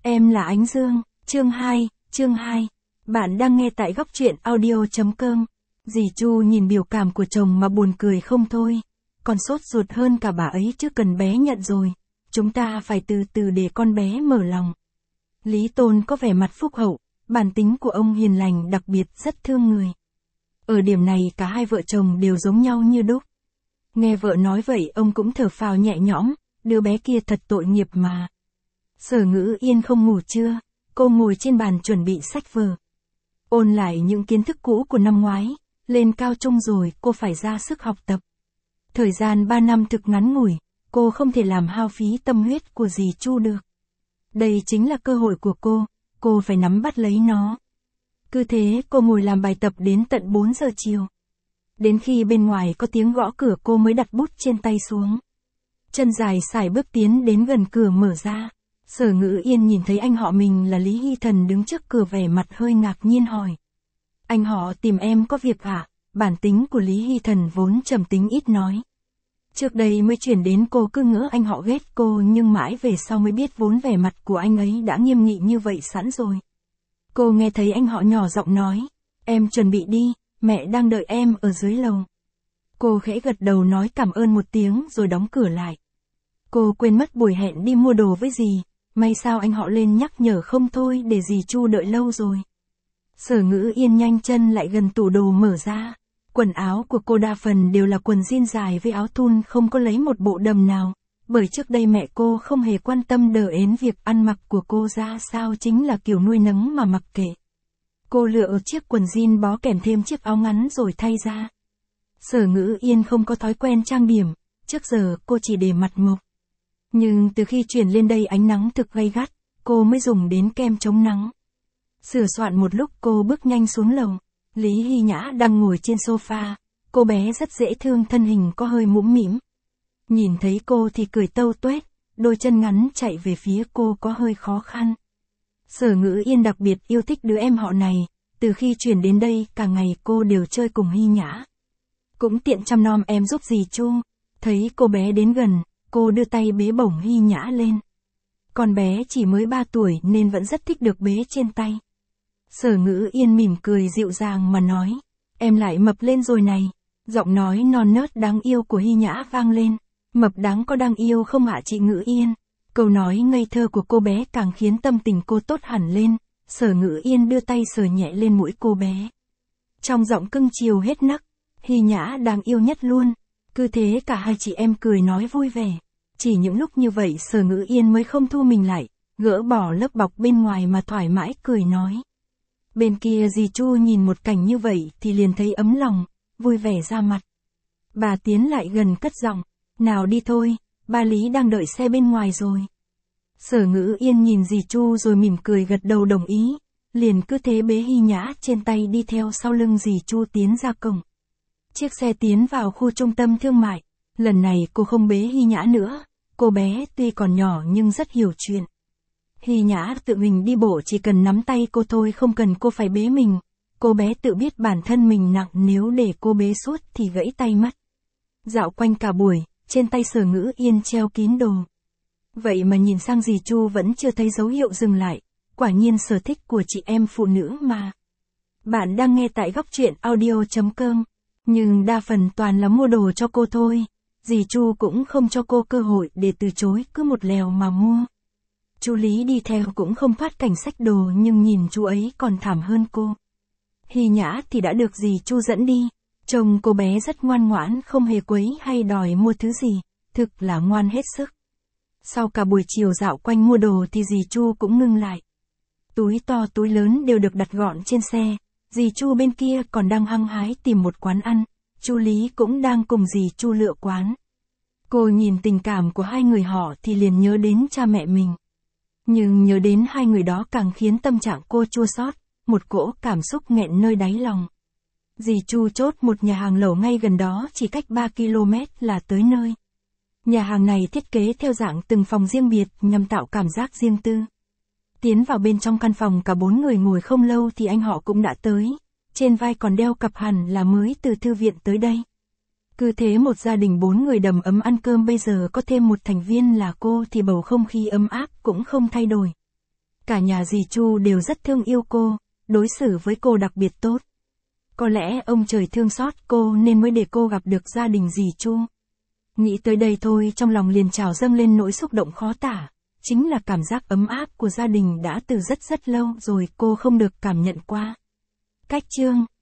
Em là Ánh Dương, chương 2. Bạn đang nghe tại góc truyện audio.com. Dì Chu nhìn biểu cảm của chồng mà buồn cười không thôi. Còn sốt ruột hơn cả bà ấy chứ cần bé nhận rồi. Chúng ta phải từ từ để con bé mở lòng. Lý Tôn có vẻ mặt phúc hậu, bản tính của ông hiền lành đặc biệt rất thương người. Ở điểm này cả hai vợ chồng đều giống nhau như đúc. Nghe vợ nói vậy ông cũng thở phào nhẹ nhõm, đứa bé kia thật tội nghiệp mà. Sở Ngữ Yên không ngủ trưa, cô ngồi trên bàn chuẩn bị sách vở. Ôn lại những kiến thức cũ của năm ngoái, lên cao trung rồi cô phải ra sức học tập. Thời gian 3 năm thực ngắn ngủi, cô không thể làm hao phí tâm huyết của dì Chu được. Đây chính là cơ hội của cô phải nắm bắt lấy nó. Cứ thế cô ngồi làm bài tập đến tận 4 giờ chiều. Đến khi bên ngoài có tiếng gõ cửa cô mới đặt bút trên tay xuống. Chân dài sải bước tiến đến gần cửa mở ra. Sở Ngữ Yên nhìn thấy anh họ mình là Lý Hy Thần đứng trước cửa vẻ mặt hơi ngạc nhiên hỏi. Anh họ tìm em có việc hả? Bản tính của Lý Hy Thần vốn trầm tính ít nói. Trước đây mới chuyển đến cô cứ ngỡ anh họ ghét cô nhưng mãi về sau mới biết vốn vẻ mặt của anh ấy đã nghiêm nghị như vậy sẵn rồi. Cô nghe thấy anh họ nhỏ giọng nói. Em chuẩn bị đi, mẹ đang đợi em ở dưới lầu. Cô khẽ gật đầu nói cảm ơn một tiếng rồi đóng cửa lại. Cô quên mất buổi hẹn đi mua đồ với dì. May sao anh họ lên nhắc nhở không thôi để dì Chu đợi lâu rồi. Sở Ngữ Yên nhanh chân lại gần tủ đồ mở ra. Quần áo của cô đa phần đều là quần jean dài với áo thun không có lấy một bộ đầm nào. Bởi trước đây mẹ cô không hề quan tâm đờ ến việc ăn mặc của cô ra sao chính là kiểu nuôi nấng mà mặc kệ. Cô lựa chiếc quần jean bó kèm thêm chiếc áo ngắn rồi thay ra. Sở Ngữ Yên không có thói quen trang điểm, trước giờ cô chỉ để mặt mộc. Nhưng từ khi chuyển lên đây ánh nắng thực gay gắt, cô mới dùng đến kem chống nắng. Sửa soạn một lúc cô bước nhanh xuống lầu. Lý Hy Nhã đang ngồi trên sofa, cô bé rất dễ thương thân hình có hơi mũm mĩm. Nhìn thấy cô thì cười tâu tuét, đôi chân ngắn chạy về phía cô có hơi khó khăn. Sở Ngữ Yên đặc biệt yêu thích đứa em họ này, từ khi chuyển đến đây cả ngày cô đều chơi cùng Hy Nhã. Cũng tiện chăm nom em giúp dì Chu, thấy cô bé đến gần. Cô đưa tay bế bổng Hy Nhã lên. Con bé chỉ mới 3 tuổi nên vẫn rất thích được bế trên tay. Sở Ngữ Yên mỉm cười dịu dàng mà nói. Em lại mập lên rồi này. Giọng nói non nớt đáng yêu của Hy Nhã vang lên. Mập đáng có đáng yêu không ạ chị Ngữ Yên? Câu nói ngây thơ của cô bé càng khiến tâm tình cô tốt hẳn lên. Sở Ngữ Yên đưa tay sờ nhẹ lên mũi cô bé. Trong giọng cưng chiều hết nấc. Hy Nhã đáng yêu nhất luôn. Cứ thế cả hai chị em cười nói vui vẻ. Chỉ những lúc như vậy Sở Ngữ Yên mới không thu mình lại, gỡ bỏ lớp bọc bên ngoài mà thoải mái cười nói. Bên kia dì Chu nhìn một cảnh như vậy thì liền thấy ấm lòng, vui vẻ ra mặt. Bà tiến lại gần cất giọng, nào đi thôi, ba Lý đang đợi xe bên ngoài rồi. Sở Ngữ Yên nhìn dì Chu rồi mỉm cười gật đầu đồng ý, liền cứ thế bế Hy Nhã trên tay đi theo sau lưng dì Chu tiến ra cổng. Chiếc xe tiến vào khu trung tâm thương mại. Lần này cô không bế Hy Nhã nữa, cô bé tuy còn nhỏ nhưng rất hiểu chuyện. Hy Nhã tự mình đi bộ chỉ cần nắm tay cô thôi không cần cô phải bế mình. Cô bé tự biết bản thân mình nặng nếu để cô bế suốt thì gãy tay mất. Dạo quanh cả buổi, trên tay Sở Ngữ Yên treo kín đồ. Vậy mà nhìn sang dì Chu vẫn chưa thấy dấu hiệu dừng lại, quả nhiên sở thích của chị em phụ nữ mà. Bạn đang nghe tại góc truyện audio.com, nhưng đa phần toàn là mua đồ cho cô thôi. Dì Chu cũng không cho cô cơ hội để từ chối cứ một lèo mà mua. Chú Lý đi theo cũng không thoát cảnh xách đồ nhưng nhìn chú ấy còn thảm hơn cô. Hy Nhã thì đã được dì Chu dẫn đi. Trông cô bé rất ngoan ngoãn không hề quấy hay đòi mua thứ gì, thực là ngoan hết sức. Sau cả buổi chiều dạo quanh mua đồ thì dì Chu cũng ngưng lại. Túi to túi lớn đều được đặt gọn trên xe. Dì Chu bên kia còn đang hăng hái tìm một quán ăn. Chú Lý cũng đang cùng dì Chu lựa quán. Cô nhìn tình cảm của hai người họ thì liền nhớ đến cha mẹ mình. Nhưng nhớ đến hai người đó càng khiến tâm trạng cô chua xót, một cỗ cảm xúc nghẹn nơi đáy lòng. Dì Chu chốt một nhà hàng lẩu ngay gần đó chỉ cách 3 km là tới nơi. Nhà hàng này thiết kế theo dạng từng phòng riêng biệt nhằm tạo cảm giác riêng tư. Tiến vào bên trong căn phòng cả 4 người ngồi không lâu thì anh họ cũng đã tới. Trên vai còn đeo cặp hẳn là mới từ thư viện tới đây. Cứ thế một gia đình 4 người đầm ấm ăn cơm bây giờ có thêm một thành viên là cô thì bầu không khí ấm áp cũng không thay đổi. Cả nhà dì Chu đều rất thương yêu cô, đối xử với cô đặc biệt tốt. Có lẽ ông trời thương xót cô nên mới để cô gặp được gia đình dì Chu. Nghĩ tới đây thôi trong lòng liền trào dâng lên nỗi xúc động khó tả. Chính là cảm giác ấm áp của gia đình đã từ rất lâu rồi cô không được cảm nhận qua. Cách chương